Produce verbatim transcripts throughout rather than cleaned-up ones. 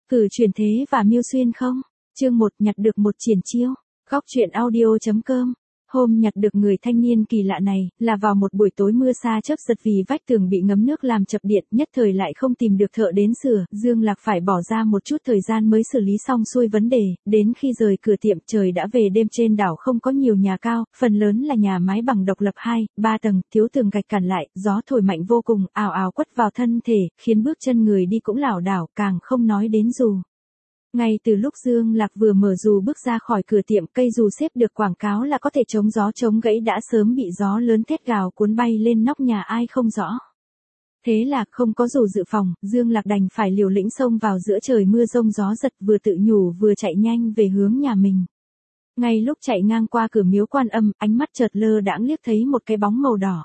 Cử chuyển thế và Miêu Xuyên không? Chương một nhặt được một triển chiêu. Góc truyện audio.com. Hôm nhặt được người thanh niên kỳ lạ này, là vào một buổi tối mưa sa chớp giật vì vách tường bị ngấm nước làm chập điện, nhất thời lại không tìm được thợ đến sửa, Dương Lạc phải bỏ ra một chút thời gian mới xử lý xong xuôi vấn đề, đến khi rời cửa tiệm trời đã về đêm. Trên đảo không có nhiều nhà cao, phần lớn là nhà mái bằng độc lập hai, ba tầng, thiếu tường gạch cản lại, gió thổi mạnh vô cùng, ào ào quất vào thân thể, khiến bước chân người đi cũng lảo đảo, càng không nói đến dù. Ngay từ lúc Dương Lạc vừa mở dù bước ra khỏi cửa tiệm, cây dù xếp được quảng cáo là có thể chống gió chống gãy đã sớm bị gió lớn thét gào cuốn bay lên nóc nhà ai không rõ. Thế là không có dù dự phòng, Dương Lạc đành phải liều lĩnh xông vào giữa trời mưa rông gió giật, vừa tự nhủ vừa chạy nhanh về hướng nhà mình. Ngay lúc chạy ngang qua cửa miếu Quan Âm, ánh mắt chợt lơ đãng liếc thấy một cái bóng màu đỏ.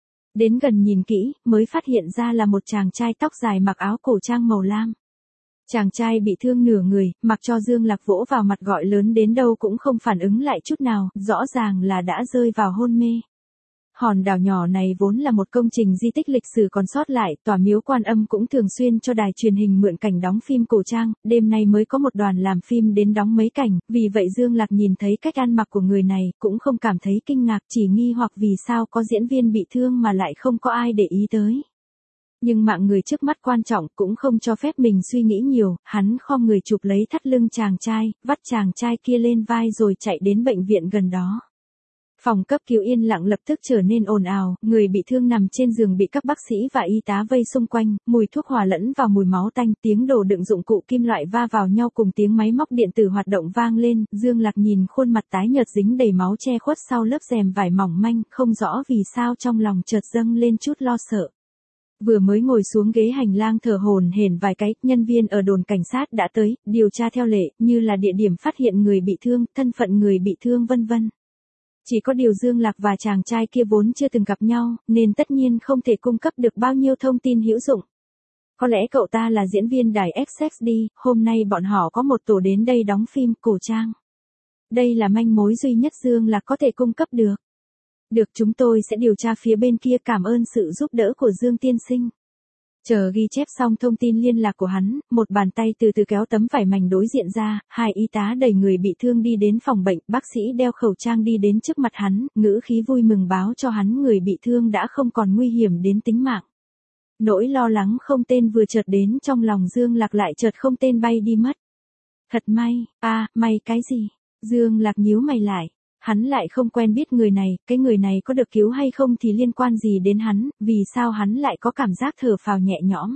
Đến gần nhìn kỹ, mới phát hiện ra là một chàng trai tóc dài mặc áo cổ trang màu lam. Chàng trai bị thương nửa người, mặc cho Dương Lạc vỗ vào mặt gọi lớn đến đâu cũng không phản ứng lại chút nào, rõ ràng là đã rơi vào hôn mê. Hòn đảo nhỏ này vốn là một công trình di tích lịch sử còn sót lại, tòa miếu Quan Âm cũng thường xuyên cho đài truyền hình mượn cảnh đóng phim cổ trang, đêm nay mới có một đoàn làm phim đến đóng mấy cảnh, vì vậy Dương Lạc nhìn thấy cách ăn mặc của người này, cũng không cảm thấy kinh ngạc, chỉ nghi hoặc vì sao có diễn viên bị thương mà lại không có ai để ý tới. Nhưng mạng người trước mắt quan trọng, cũng không cho phép mình suy nghĩ nhiều, hắn khom người chụp lấy thắt lưng chàng trai, vắt chàng trai kia lên vai rồi chạy đến bệnh viện gần đó. Phòng cấp cứu yên lặng lập tức trở nên ồn ào, người bị thương nằm trên giường bị các bác sĩ và y tá vây xung quanh, mùi thuốc hòa lẫn vào mùi máu tanh, tiếng đồ đựng dụng cụ kim loại va vào nhau cùng tiếng máy móc điện tử hoạt động vang lên. Dương Lạc nhìn khuôn mặt tái nhợt dính đầy máu che khuất sau lớp rèm vải mỏng manh, không rõ vì sao trong lòng chợt dâng lên chút lo sợ. Vừa mới ngồi xuống ghế hành lang thở hổn hển vài cái, nhân viên ở đồn cảnh sát đã tới, điều tra theo lệ, như là địa điểm phát hiện người bị thương, thân phận người bị thương vân vân. Chỉ có điều Dương Lạc và chàng trai kia vốn chưa từng gặp nhau, nên tất nhiên không thể cung cấp được bao nhiêu thông tin hữu dụng. Có lẽ cậu ta là diễn viên đài ét ét đi, hôm nay bọn họ có một tổ đến đây đóng phim cổ trang. Đây là manh mối duy nhất Dương Lạc có thể cung cấp được. Được, chúng tôi sẽ điều tra phía bên kia, cảm ơn sự giúp đỡ của Dương tiên sinh. Chờ ghi chép xong thông tin liên lạc của hắn, một bàn tay từ từ kéo tấm vải mảnh đối diện ra, hai y tá đẩy người bị thương đi đến phòng bệnh, bác sĩ đeo khẩu trang đi đến trước mặt hắn, ngữ khí vui mừng báo cho hắn người bị thương đã không còn nguy hiểm đến tính mạng. Nỗi lo lắng không tên vừa chợt đến trong lòng Dương Lạc lại chợt không tên bay đi mất. Thật may, a à, may cái gì? Dương Lạc nhíu mày lại. Hắn lại không quen biết người này, cái người này có được cứu hay không thì liên quan gì đến hắn, vì sao hắn lại có cảm giác thở phào nhẹ nhõm.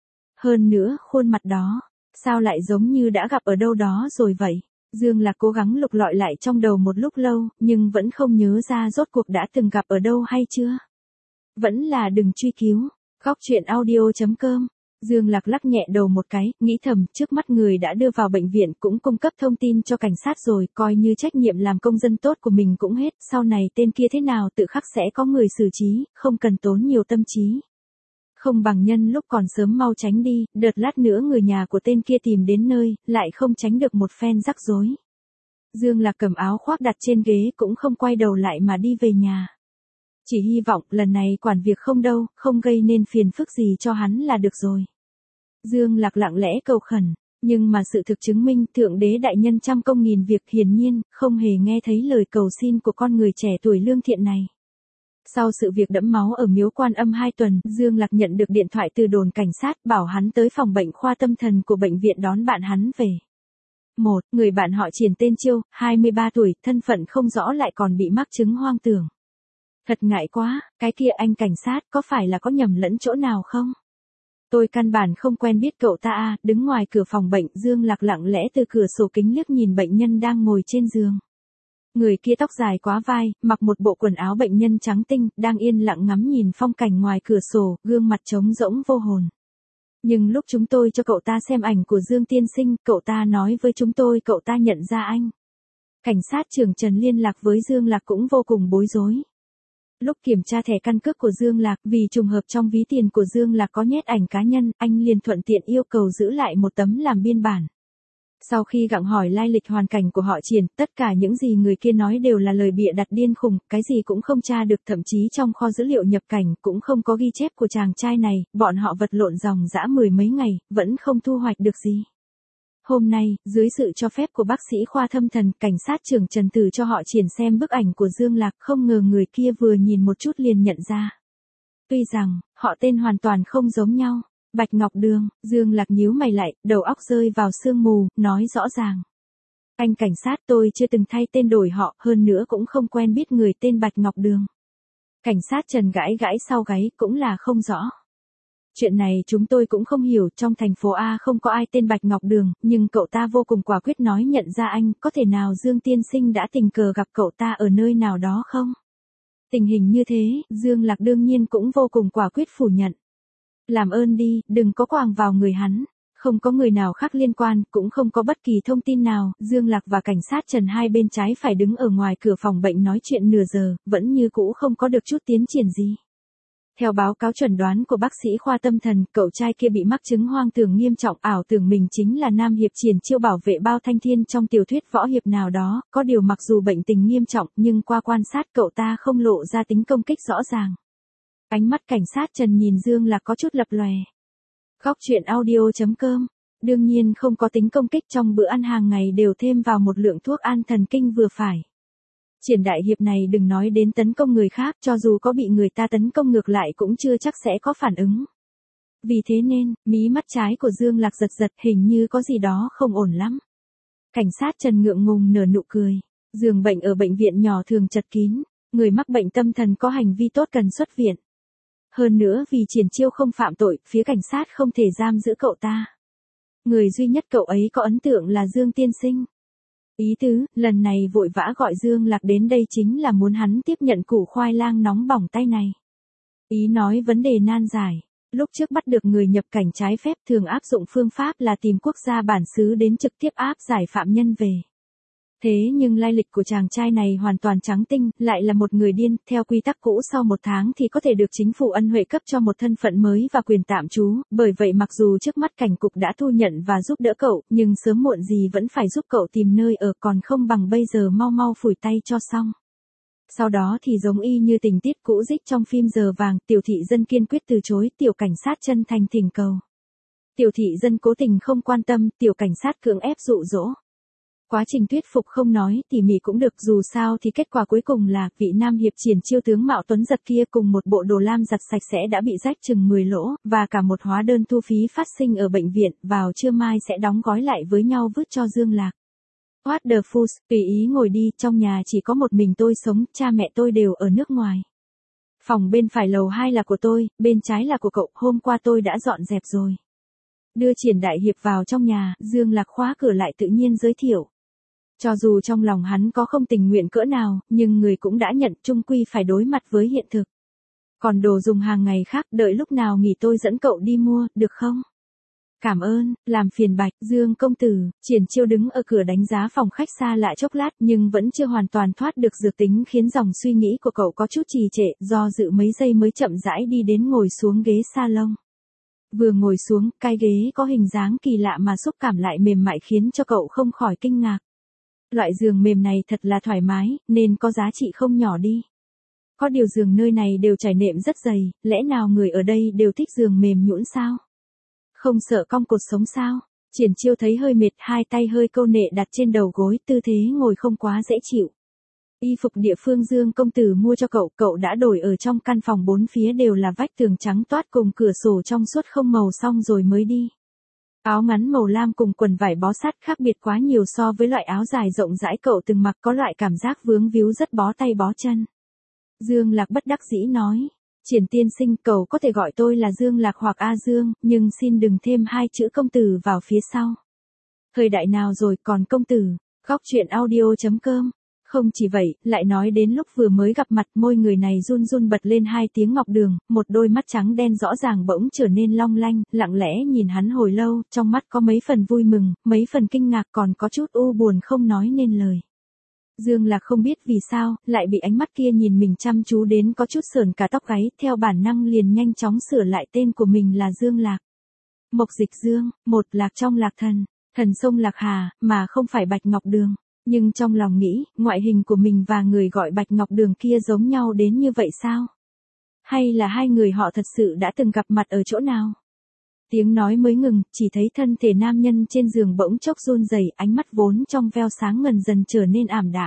Hơn nữa, khuôn mặt đó, sao lại giống như đã gặp ở đâu đó rồi vậy? Dương Lạc cố gắng lục lọi lại trong đầu một lúc lâu, nhưng vẫn không nhớ ra rốt cuộc đã từng gặp ở đâu hay chưa. Vẫn là đừng truy cứu. Góc truyện audio.com. Dương Lạc lắc nhẹ đầu một cái, nghĩ thầm, trước mắt người đã đưa vào bệnh viện cũng cung cấp thông tin cho cảnh sát rồi, coi như trách nhiệm làm công dân tốt của mình cũng hết, sau này tên kia thế nào tự khắc sẽ có người xử trí, không cần tốn nhiều tâm trí. Không bằng nhân lúc còn sớm mau tránh đi, đợt lát nữa người nhà của tên kia tìm đến nơi, lại không tránh được một phen rắc rối. Dương Lạc cầm áo khoác đặt trên ghế cũng không quay đầu lại mà đi về nhà. Chỉ hy vọng lần này quản việc không đâu, không gây nên phiền phức gì cho hắn là được rồi. Dương Lạc lặng lẽ cầu khẩn, nhưng mà sự thực chứng minh Thượng Đế đại nhân trăm công nghìn việc, hiển nhiên không hề nghe thấy lời cầu xin của con người trẻ tuổi lương thiện này. Sau sự việc đẫm máu ở miếu Quan Âm hai tuần, Dương Lạc nhận được điện thoại từ đồn cảnh sát bảo hắn tới phòng bệnh khoa tâm thần của bệnh viện đón bạn hắn về. Một, người bạn họ Triển tên Chiêu, hai mươi ba tuổi, thân phận không rõ lại còn bị mắc chứng hoang tưởng. Thật ngại quá, cái kia anh cảnh sát có phải là có nhầm lẫn chỗ nào không? Tôi căn bản không quen biết cậu ta à, đứng ngoài cửa phòng bệnh, Dương Lạc lặng lẽ từ cửa sổ kính liếc nhìn bệnh nhân đang ngồi trên giường. Người kia tóc dài quá vai, mặc một bộ quần áo bệnh nhân trắng tinh, đang yên lặng ngắm nhìn phong cảnh ngoài cửa sổ, gương mặt trống rỗng vô hồn. Nhưng lúc chúng tôi cho cậu ta xem ảnh của Dương tiên sinh, cậu ta nói với chúng tôi cậu ta nhận ra anh. Cảnh sát trưởng Trần liên lạc với Dương Lạc cũng vô cùng bối rối. Lúc kiểm tra thẻ căn cước của Dương Lạc, vì trùng hợp trong ví tiền của Dương Lạc có nhét ảnh cá nhân, anh liền thuận tiện yêu cầu giữ lại một tấm làm biên bản. Sau khi gặng hỏi lai lịch hoàn cảnh của họ Triển, tất cả những gì người kia nói đều là lời bịa đặt điên khùng, cái gì cũng không tra được, thậm chí trong kho dữ liệu nhập cảnh cũng không có ghi chép của chàng trai này, bọn họ vật lộn dòng dã mười mấy ngày, vẫn không thu hoạch được gì. Hôm nay, dưới sự cho phép của bác sĩ khoa tâm thần, cảnh sát trưởng Trần Tử cho họ triển xem bức ảnh của Dương Lạc, không ngờ người kia vừa nhìn một chút liền nhận ra. Tuy rằng, họ tên hoàn toàn không giống nhau. Bạch Ngọc Đường, Dương Lạc nhíu mày lại, đầu óc rơi vào sương mù, nói rõ ràng. Anh cảnh sát, tôi chưa từng thay tên đổi họ, hơn nữa cũng không quen biết người tên Bạch Ngọc Đường. Cảnh sát Trần gãi gãi sau gáy, cũng là không rõ. Chuyện này chúng tôi cũng không hiểu, trong thành phố A không có ai tên Bạch Ngọc Đường, nhưng cậu ta vô cùng quả quyết nói nhận ra anh, có thể nào Dương tiên sinh đã tình cờ gặp cậu ta ở nơi nào đó không? Tình hình như thế, Dương Lạc đương nhiên cũng vô cùng quả quyết phủ nhận. Làm ơn đi, đừng có quàng vào người hắn. Không có người nào khác liên quan, cũng không có bất kỳ thông tin nào, Dương Lạc và cảnh sát Trần hai bên trái phải đứng ở ngoài cửa phòng bệnh nói chuyện nửa giờ, vẫn như cũ không có được chút tiến triển gì. Theo báo cáo chuẩn đoán của bác sĩ khoa tâm thần, cậu trai kia bị mắc chứng hoang tưởng nghiêm trọng, ảo tưởng mình chính là nam hiệp triển chiêu bảo vệ bao thanh thiên trong tiểu thuyết võ hiệp nào đó, có điều mặc dù bệnh tình nghiêm trọng nhưng qua quan sát cậu ta không lộ ra tính công kích rõ ràng. Ánh mắt cảnh sát Trần nhìn Dương Lạc có chút lập lòe. Góc truyện audio chấm com. Đương nhiên không có tính công kích, trong bữa ăn hàng ngày đều thêm vào một lượng thuốc an thần kinh vừa phải. Triển đại hiệp này đừng nói đến tấn công người khác, cho dù có bị người ta tấn công ngược lại cũng chưa chắc sẽ có phản ứng. Vì thế nên, mí mắt trái của Dương Lạc giật giật, hình như có gì đó không ổn lắm. Cảnh sát Trần ngượng ngùng nở nụ cười. Giường bệnh ở bệnh viện nhỏ thường chật kín, người mắc bệnh tâm thần có hành vi tốt cần xuất viện. Hơn nữa vì Triển Chiêu không phạm tội, phía cảnh sát không thể giam giữ cậu ta. Người duy nhất cậu ấy có ấn tượng là Dương tiên sinh. Ý tứ, lần này vội vã gọi Dương Lạc đến đây chính là muốn hắn tiếp nhận củ khoai lang nóng bỏng tay này. Ý nói vấn đề nan giải. Lúc trước bắt được người nhập cảnh trái phép thường áp dụng phương pháp là tìm quốc gia bản xứ đến trực tiếp áp giải phạm nhân về. Thế nhưng lai lịch của chàng trai này hoàn toàn trắng tinh, lại là một người điên, theo quy tắc cũ sau một tháng thì có thể được chính phủ ân huệ cấp cho một thân phận mới và quyền tạm trú, bởi vậy mặc dù trước mắt cảnh cục đã thu nhận và giúp đỡ cậu, nhưng sớm muộn gì vẫn phải giúp cậu tìm nơi ở, còn không bằng bây giờ mau mau phủi tay cho xong. Sau đó thì giống y như tình tiết cũ dích trong phim Giờ Vàng, tiểu thị dân kiên quyết từ chối, tiểu cảnh sát chân thành thỉnh cầu. Tiểu thị dân cố tình không quan tâm, tiểu cảnh sát cưỡng ép dụ dỗ. Quá trình thuyết phục không nói tỉ mỉ cũng được, dù sao thì kết quả cuối cùng là vị nam hiệp Triển Chiêu tướng mạo tuấn giật kia cùng một bộ đồ lam giặt sạch sẽ đã bị rách chừng mười lỗ, và cả một hóa đơn thu phí phát sinh ở bệnh viện, vào trưa mai sẽ đóng gói lại với nhau vứt cho Dương Lạc. What the fuss, tùy ý ngồi đi, trong nhà chỉ có một mình tôi sống, cha mẹ tôi đều ở nước ngoài. Phòng bên phải lầu hai là của tôi, bên trái là của cậu, hôm qua tôi đã dọn dẹp rồi. Đưa Triển đại hiệp vào trong nhà, Dương Lạc khóa cửa lại tự nhiên giới thiệu. Cho dù trong lòng hắn có không tình nguyện cỡ nào, nhưng người cũng đã nhận, chung quy phải đối mặt với hiện thực. Còn đồ dùng hàng ngày khác, đợi lúc nào nghỉ tôi dẫn cậu đi mua, được không? Cảm ơn, làm phiền Bạch, Dương công tử. Triển Chiêu đứng ở cửa đánh giá phòng khách xa lạ chốc lát, nhưng vẫn chưa hoàn toàn thoát được dược tính, khiến dòng suy nghĩ của cậu có chút trì trệ, do dự mấy giây mới chậm rãi đi đến ngồi xuống ghế salon. Vừa ngồi xuống, cái ghế có hình dáng kỳ lạ mà xúc cảm lại mềm mại khiến cho cậu không khỏi kinh ngạc. Loại giường mềm này thật là thoải mái, nên có giá trị không nhỏ đi. Có điều giường nơi này đều trải nệm rất dày, lẽ nào người ở đây đều thích giường mềm nhũn sao? Không sợ cong cột sống sao? Triển Chiêu thấy hơi mệt, hai tay hơi câu nệ đặt trên đầu gối, tư thế ngồi không quá dễ chịu. Y phục địa phương Dương công tử mua cho cậu, cậu đã đổi ở trong căn phòng, bốn phía đều là vách tường trắng toát cùng cửa sổ trong suốt không màu xong rồi mới đi. Áo ngắn màu lam cùng quần vải bó sát khác biệt quá nhiều so với loại áo dài rộng rãi cậu từng mặc, có loại cảm giác vướng víu rất bó tay bó chân. Dương Lạc bất đắc dĩ nói, Triển tiên sinh, cậu có thể gọi tôi là Dương Lạc hoặc A Dương, nhưng xin đừng thêm hai chữ công tử vào phía sau. Thời đại nào rồi còn công tử? Góc truyện audio chấm com. Không chỉ vậy, lại nói đến lúc vừa mới gặp mặt, môi người này run run bật lên hai tiếng Ngọc Đường, một đôi mắt trắng đen rõ ràng bỗng trở nên long lanh, lặng lẽ nhìn hắn hồi lâu, trong mắt có mấy phần vui mừng, mấy phần kinh ngạc, còn có chút u buồn không nói nên lời. Dương Lạc không biết vì sao, lại bị ánh mắt kia nhìn mình chăm chú đến có chút sởn cả tóc gáy, theo bản năng liền nhanh chóng sửa lại tên của mình là Dương Lạc. Mộc Dịch Dương, một lạc trong lạc thần, thần sông Lạc Hà, mà không phải Bạch Ngọc Đường. Nhưng trong lòng nghĩ, ngoại hình của mình và người gọi Bạch Ngọc Đường kia giống nhau đến như vậy sao? Hay là hai người họ thật sự đã từng gặp mặt ở chỗ nào? Tiếng nói mới ngừng, chỉ thấy thân thể nam nhân trên giường bỗng chốc run rẩy, ánh mắt vốn trong veo sáng ngần dần trở nên ảm đạm.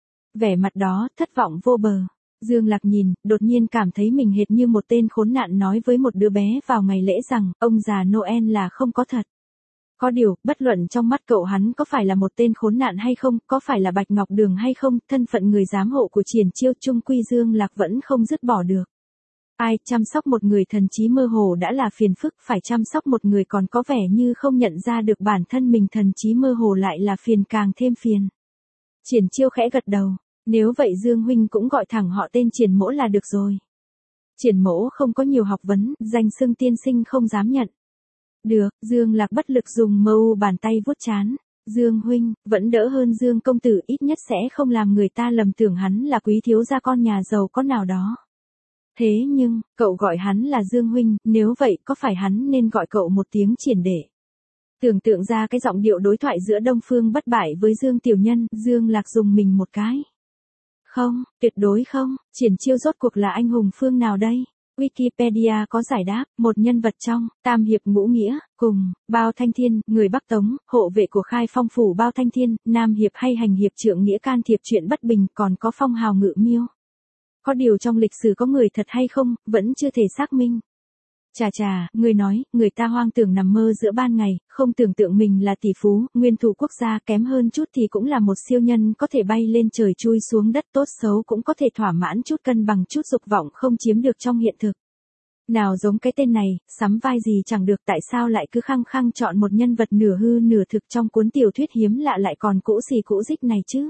Vẻ mặt đó, thất vọng vô bờ. Dương Lạc nhìn, đột nhiên cảm thấy mình hệt như một tên khốn nạn nói với một đứa bé vào ngày lễ rằng, ông già Noel là không có thật. Có điều, bất luận trong mắt cậu hắn có phải là một tên khốn nạn hay không, có phải là Bạch Ngọc Đường hay không, thân phận người giám hộ của Triển Chiêu trung quy Dương Lạc vẫn không dứt bỏ được. Ai, chăm sóc một người thần trí mơ hồ đã là phiền phức, phải chăm sóc một người còn có vẻ như không nhận ra được bản thân mình thần trí mơ hồ lại là phiền càng thêm phiền. Triển Chiêu khẽ gật đầu, nếu vậy Dương huynh cũng gọi thẳng họ tên Triển Mỗ là được rồi. Triển Mỗ không có nhiều học vấn, danh xưng tiên sinh không dám nhận. Được, Dương Lạc bất lực dùng mâu bàn tay vuốt trán. Dương huynh, vẫn đỡ hơn Dương công tử, ít nhất sẽ không làm người ta lầm tưởng hắn là quý thiếu gia con nhà giàu có nào đó. Thế nhưng, cậu gọi hắn là Dương huynh, nếu vậy có phải hắn nên gọi cậu một tiếng Triển đệ? Tưởng tượng ra cái giọng điệu đối thoại giữa Đông Phương Bất Bại với Dương tiểu nhân, Dương Lạc dùng mình một cái. Không, tuyệt đối không, Triển Chiêu rốt cuộc là anh hùng phương nào đây? Wikipedia có giải đáp, một nhân vật trong Tam Hiệp Ngũ Nghĩa, cùng Bao Thanh Thiên, người Bắc Tống, hộ vệ của Khai Phong phủ Bao Thanh Thiên, Nam Hiệp hay Hành Hiệp trượng nghĩa can thiệp chuyện bất bình, còn có phong hào Ngự Miêu. Có điều trong lịch sử có người thật hay không, vẫn chưa thể xác minh. Chà chà, người nói, người ta hoang tưởng nằm mơ giữa ban ngày, không tưởng tượng mình là tỷ phú, nguyên thủ quốc gia, kém hơn chút thì cũng là một siêu nhân có thể bay lên trời chui xuống đất, tốt xấu cũng có thể thỏa mãn chút, cân bằng chút dục vọng không chiếm được trong hiện thực. Nào giống cái tên này, sắm vai gì chẳng được, tại sao lại cứ khăng khăng chọn một nhân vật nửa hư nửa thực trong cuốn tiểu thuyết hiếm lạ lại còn cũ xì cũ dích này chứ?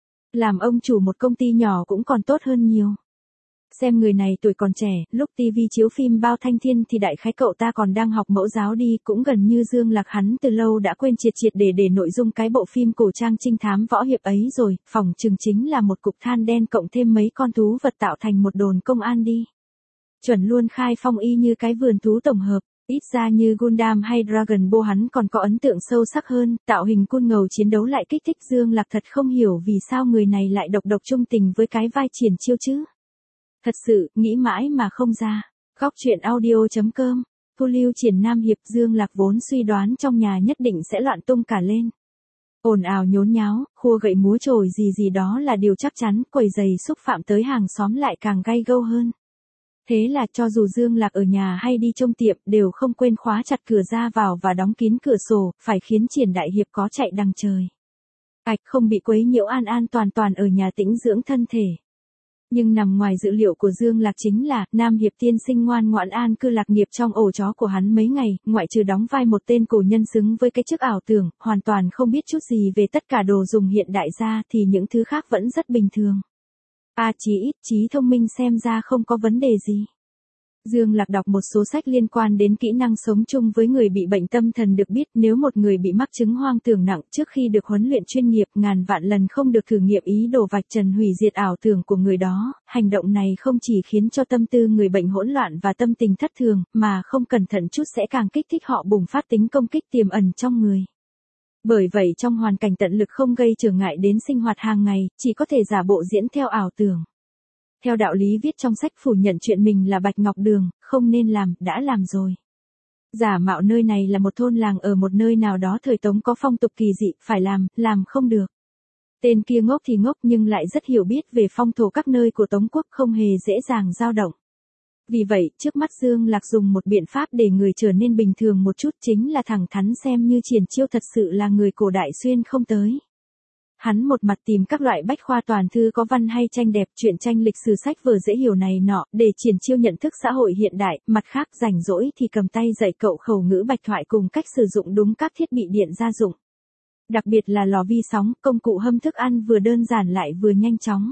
Làm ông chủ một công ty nhỏ cũng còn tốt hơn nhiều. Xem người này tuổi còn trẻ, lúc tivi chiếu phim Bao Thanh Thiên thì đại khái cậu ta còn đang học mẫu giáo đi, cũng gần như Dương Lạc hắn từ lâu đã quên triệt triệt để để nội dung cái bộ phim cổ trang trinh thám võ hiệp ấy rồi, phỏng chừng chính là một cục than đen cộng thêm mấy con thú vật tạo thành một đồn công an đi. Chuẩn luôn Khai Phong y như cái vườn thú tổng hợp. Ít ra như Gundam hay Dragon Ball hắn còn có ấn tượng sâu sắc hơn, tạo hình côn ngầu chiến đấu lại kích thích Dương Lạc thật không hiểu vì sao người này lại độc độc trung tình với cái vai Triển Chiêu chứ. Thật sự, nghĩ mãi mà không ra. Góc truyện audio chấm com, thu lưu Triển Nam Hiệp, Dương Lạc vốn suy đoán trong nhà nhất định sẽ loạn tung cả lên. Ồn ào nhốn nháo, khua gậy múa chổi gì gì đó là điều chắc chắn, quầy giày xúc phạm tới hàng xóm lại càng gay gâu hơn. Thế là cho dù Dương Lạc ở nhà hay đi trông tiệm đều không quên khóa chặt cửa ra vào và đóng kín cửa sổ, phải khiến Triển Đại Hiệp có chạy đằng trời. Ảch không bị quấy nhiễu an an toàn toàn ở nhà tĩnh dưỡng thân thể. Nhưng nằm ngoài dự liệu của Dương Lạc chính là, Nam Hiệp tiên sinh ngoan ngoãn an cư lạc nghiệp trong ổ chó của hắn mấy ngày, ngoại trừ đóng vai một tên cổ nhân xứng với cái chức ảo tưởng, hoàn toàn không biết chút gì về tất cả đồ dùng hiện đại ra thì những thứ khác vẫn rất bình thường. À chí ít, trí thông minh xem ra không có vấn đề gì. Dương Lạc đọc một số sách liên quan đến kỹ năng sống chung với người bị bệnh tâm thần được biết nếu một người bị mắc chứng hoang tưởng nặng trước khi được huấn luyện chuyên nghiệp ngàn vạn lần không được thử nghiệm ý đồ vạch trần hủy diệt ảo tưởng của người đó, hành động này không chỉ khiến cho tâm tư người bệnh hỗn loạn và tâm tình thất thường, mà không cẩn thận chút sẽ càng kích thích họ bùng phát tính công kích tiềm ẩn trong người. Bởi vậy trong hoàn cảnh tận lực không gây trở ngại đến sinh hoạt hàng ngày, chỉ có thể giả bộ diễn theo ảo tưởng. Theo đạo lý viết trong sách phủ nhận chuyện mình là Bạch Ngọc Đường, không nên làm, đã làm rồi. Giả mạo nơi này là một thôn làng ở một nơi nào đó thời Tống có phong tục kỳ dị, phải làm, làm không được. Tên kia ngốc thì ngốc nhưng lại rất hiểu biết về phong thổ các nơi của Tống quốc, không hề dễ dàng dao động. Vì vậy, trước mắt Dương Lạc dùng một biện pháp để người trở nên bình thường một chút, chính là thẳng thắn xem như Triển Chiêu thật sự là người cổ đại xuyên không tới. Hắn một mặt tìm các loại bách khoa toàn thư có văn hay tranh đẹp, truyện tranh lịch sử sách vở dễ hiểu này nọ, để Triển Chiêu nhận thức xã hội hiện đại, mặt khác rảnh rỗi thì cầm tay dạy cậu khẩu ngữ bạch thoại cùng cách sử dụng đúng các thiết bị điện gia dụng. Đặc biệt là lò vi sóng, công cụ hâm thức ăn vừa đơn giản lại vừa nhanh chóng.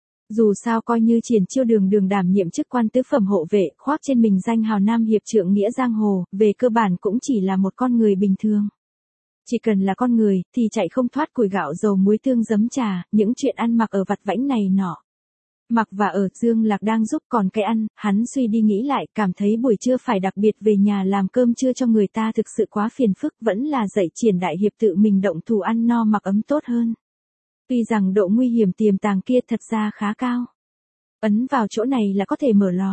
Dù sao coi như Triển Chiêu đường đường đảm nhiệm chức quan tứ phẩm hộ vệ, khoác trên mình danh hào Nam Hiệp trượng nghĩa giang hồ, về cơ bản cũng chỉ là một con người bình thường. Chỉ cần là con người, thì chạy không thoát củi gạo dầu muối tương giấm trà, những chuyện ăn mặc ở vặt vãnh này nọ. Mặc và ở, Dương Lạc đang giúp, còn cái ăn, hắn suy đi nghĩ lại, cảm thấy buổi trưa phải đặc biệt về nhà làm cơm trưa cho người ta thực sự quá phiền phức, vẫn là dạy Triển Đại Hiệp tự mình động thủ ăn no mặc ấm tốt hơn. Tuy rằng độ nguy hiểm tiềm tàng kia thật ra khá cao. Ấn vào chỗ này là có thể mở lò.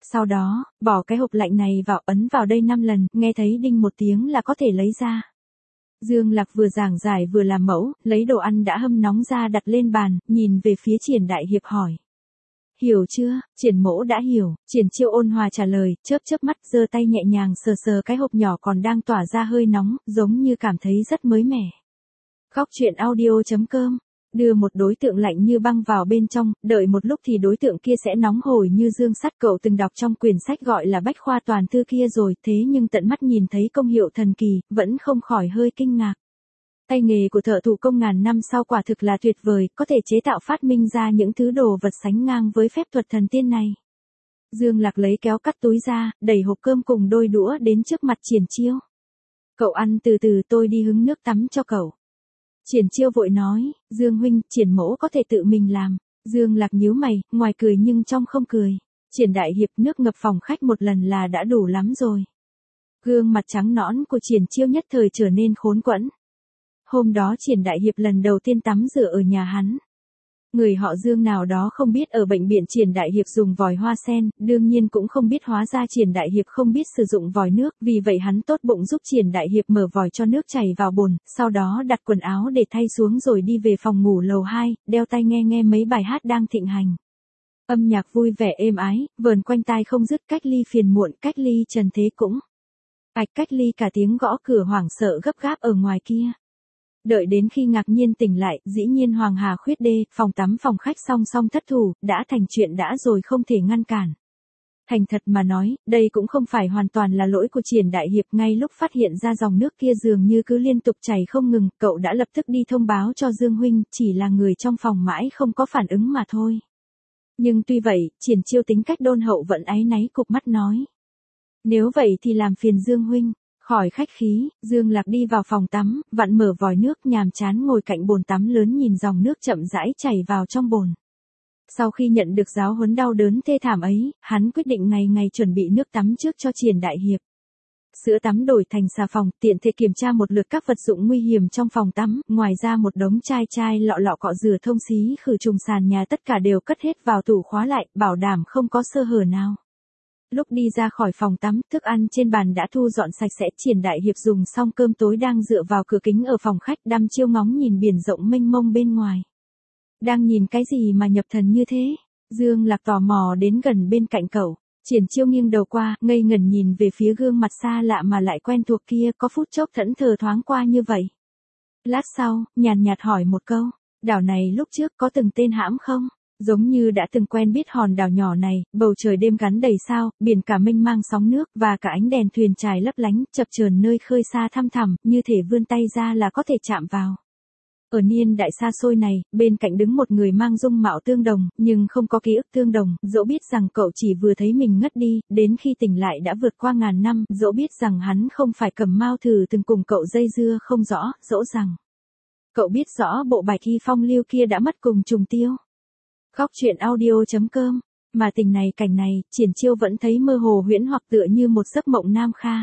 Sau đó, bỏ cái hộp lạnh này vào, ấn vào đây năm lần, nghe thấy đinh một tiếng là có thể lấy ra. Dương Lạc vừa giảng giải vừa làm mẫu, lấy đồ ăn đã hâm nóng ra đặt lên bàn, nhìn về phía Triển Đại Hiệp hỏi. Hiểu chưa? Triển Mỗ đã hiểu, Triển Chiêu ôn hòa trả lời, chớp chớp mắt, giơ tay nhẹ nhàng sờ sờ cái hộp nhỏ còn đang tỏa ra hơi nóng, giống như cảm thấy rất mới mẻ. Góc truyện audio chấm com, đưa một đối tượng lạnh như băng vào bên trong, đợi một lúc thì đối tượng kia sẽ nóng hổi như dương sắt. Cậu từng đọc trong quyển sách gọi là Bách Khoa Toàn Thư kia rồi, thế nhưng tận mắt nhìn thấy công hiệu thần kỳ, vẫn không khỏi hơi kinh ngạc. Tay nghề của thợ thủ công ngàn năm sau quả thực là tuyệt vời, có thể chế tạo phát minh ra những thứ đồ vật sánh ngang với phép thuật thần tiên này. Dương Lạc lấy kéo cắt túi ra, đẩy hộp cơm cùng đôi đũa đến trước mặt Triển Chiêu. Cậu ăn từ từ, tôi đi hứng nước tắm cho cậu. Triển Chiêu vội nói, Dương huynh, Triển Mỗ có thể tự mình làm. Dương Lạc nhíu mày, ngoài cười nhưng trong không cười. Triển Đại Hiệp, nước ngập phòng khách một lần là đã đủ lắm rồi. Gương mặt trắng nõn của Triển Chiêu nhất thời trở nên khốn quẫn. Hôm đó Triển Đại Hiệp lần đầu tiên tắm rửa ở nhà hắn. Người họ Dương nào đó không biết ở bệnh viện Triển Đại Hiệp dùng vòi hoa sen, đương nhiên cũng không biết hóa ra Triển Đại Hiệp không biết sử dụng vòi nước, vì vậy hắn tốt bụng giúp Triển Đại Hiệp mở vòi cho nước chảy vào bồn, sau đó đặt quần áo để thay xuống rồi đi về phòng ngủ lầu hai, đeo tai nghe nghe mấy bài hát đang thịnh hành. Âm nhạc vui vẻ êm ái, vờn quanh tai không dứt. Cách ly phiền muộn, cách ly trần thế cũng. Ạch, cách ly cả tiếng gõ cửa hoảng sợ gấp gáp ở ngoài kia. Đợi đến khi ngạc nhiên tỉnh lại, dĩ nhiên Hoàng Hà khuyết đê, phòng tắm phòng khách song song thất thủ, đã thành chuyện đã rồi không thể ngăn cản. Thành thật mà nói, đây cũng không phải hoàn toàn là lỗi của Triển Đại Hiệp, ngay lúc phát hiện ra dòng nước kia dường như cứ liên tục chảy không ngừng, cậu đã lập tức đi thông báo cho Dương huynh, chỉ là người trong phòng mãi không có phản ứng mà thôi. Nhưng tuy vậy, Triển Chiêu tính cách đôn hậu vẫn áy náy cụp mắt nói. Nếu vậy thì làm phiền Dương huynh. Khỏi khách khí, Dương Lạc đi vào phòng tắm, vặn mở vòi nước, nhàm chán ngồi cạnh bồn tắm lớn nhìn dòng nước chậm rãi chảy vào trong bồn. Sau khi nhận được giáo huấn đau đớn thê thảm ấy, hắn quyết định ngày ngày chuẩn bị nước tắm trước cho Triển Đại Hiệp. Sữa tắm đổi thành xà phòng, tiện thể kiểm tra một lượt các vật dụng nguy hiểm trong phòng tắm, ngoài ra một đống chai chai lọ lọ cọ rửa thông xí khử trùng sàn nhà tất cả đều cất hết vào tủ khóa lại, bảo đảm không có sơ hở nào. Lúc đi ra khỏi phòng tắm, thức ăn trên bàn đã thu dọn sạch sẽ. Triển Đại Hiệp dùng xong cơm tối đang dựa vào cửa kính ở phòng khách, đăm chiêu ngóng nhìn biển rộng mênh mông bên ngoài. Đang nhìn cái gì mà nhập thần như thế? Dương Lạc tò mò đến gần bên cạnh cậu. Triển Chiêu nghiêng đầu qua, ngây ngẩn nhìn về phía gương mặt xa lạ mà lại quen thuộc kia, có phút chốc thẫn thờ thoáng qua như vậy. Lát sau, nhàn nhạt hỏi một câu, đảo này lúc trước có từng tên hãm không? Giống như đã từng quen biết hòn đảo nhỏ này, bầu trời đêm gắn đầy sao, biển cả mênh mang sóng nước, và cả ánh đèn thuyền chài lấp lánh, chập chờn nơi khơi xa thăm thẳm, như thể vươn tay ra là có thể chạm vào. Ở niên đại xa xôi này, bên cạnh đứng một người mang dung mạo tương đồng, nhưng không có ký ức tương đồng, dẫu biết rằng cậu chỉ vừa thấy mình ngất đi, đến khi tỉnh lại đã vượt qua ngàn năm, dẫu biết rằng hắn không phải Cẩm Mao Thử từng cùng cậu dây dưa không rõ, dẫu rằng cậu biết rõ bộ bài thi phong lưu kia đã mất cùng trùng tiêu. Góc truyện audio chấm com, mà tình này cảnh này, Triển Chiêu vẫn thấy mơ hồ huyễn hoặc tựa như một giấc mộng nam kha.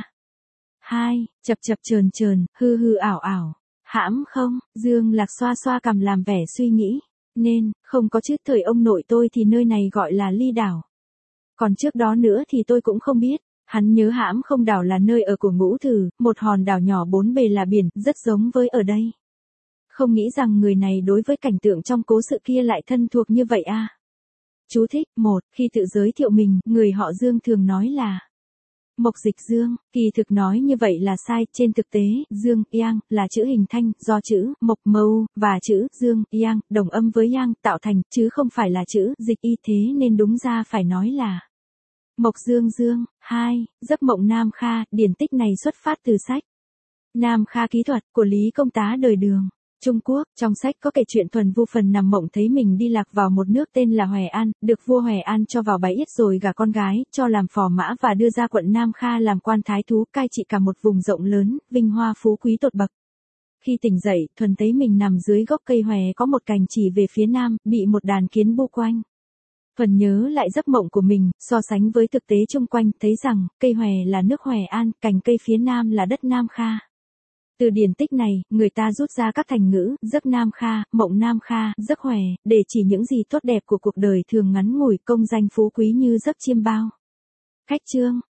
Hai, chập chập chờn chờn, hư hư ảo ảo. Hãm không? Dương Lạc xoa xoa cằm làm vẻ suy nghĩ. Nên, không có chứ, thời ông nội tôi thì nơi này gọi là Ly đảo. Còn trước đó nữa thì tôi cũng không biết. Hắn nhớ Hãm không đảo là nơi ở của Ngũ Thử, một hòn đảo nhỏ bốn bề là biển, rất giống với ở đây. Không nghĩ rằng người này đối với cảnh tượng trong cố sự kia lại thân thuộc như vậy a. À. Chú thích, một, khi tự giới thiệu mình, người họ Dương thường nói là Mộc Dịch Dương, kỳ thực nói như vậy là sai, trên thực tế, Dương, Yang, là chữ hình thanh, do chữ, Mộc, Mâu, và chữ, Dương, Yang, đồng âm với Yang, tạo thành, chứ không phải là chữ, dịch y thế nên đúng ra phải nói là Mộc Dương Dương. Hai, giấc mộng Nam Kha, điển tích này xuất phát từ sách Nam Kha ký thuật, của Lý Công Tá đời Đường. Trung Quốc, trong sách có kể chuyện thuần vu phần nằm mộng thấy mình đi lạc vào một nước tên là Hoè An, được vua Hoè An cho vào bái yết rồi gả con gái, cho làm phò mã và đưa ra quận Nam Kha làm quan thái thú, cai trị cả một vùng rộng lớn, vinh hoa phú quý tột bậc. Khi tỉnh dậy, thuần thấy mình nằm dưới gốc cây hòe có một cành chỉ về phía nam, bị một đàn kiến bu quanh. Thuần nhớ lại giấc mộng của mình, so sánh với thực tế chung quanh, thấy rằng, cây hòe là nước Hoè An, cành cây phía nam là đất Nam Kha. Từ điển tích này, người ta rút ra các thành ngữ, giấc Nam Kha, mộng Nam Kha, giấc hòe, để chỉ những gì tốt đẹp của cuộc đời thường ngắn ngủi, công danh phú quý như giấc chiêm bao. Khách trương,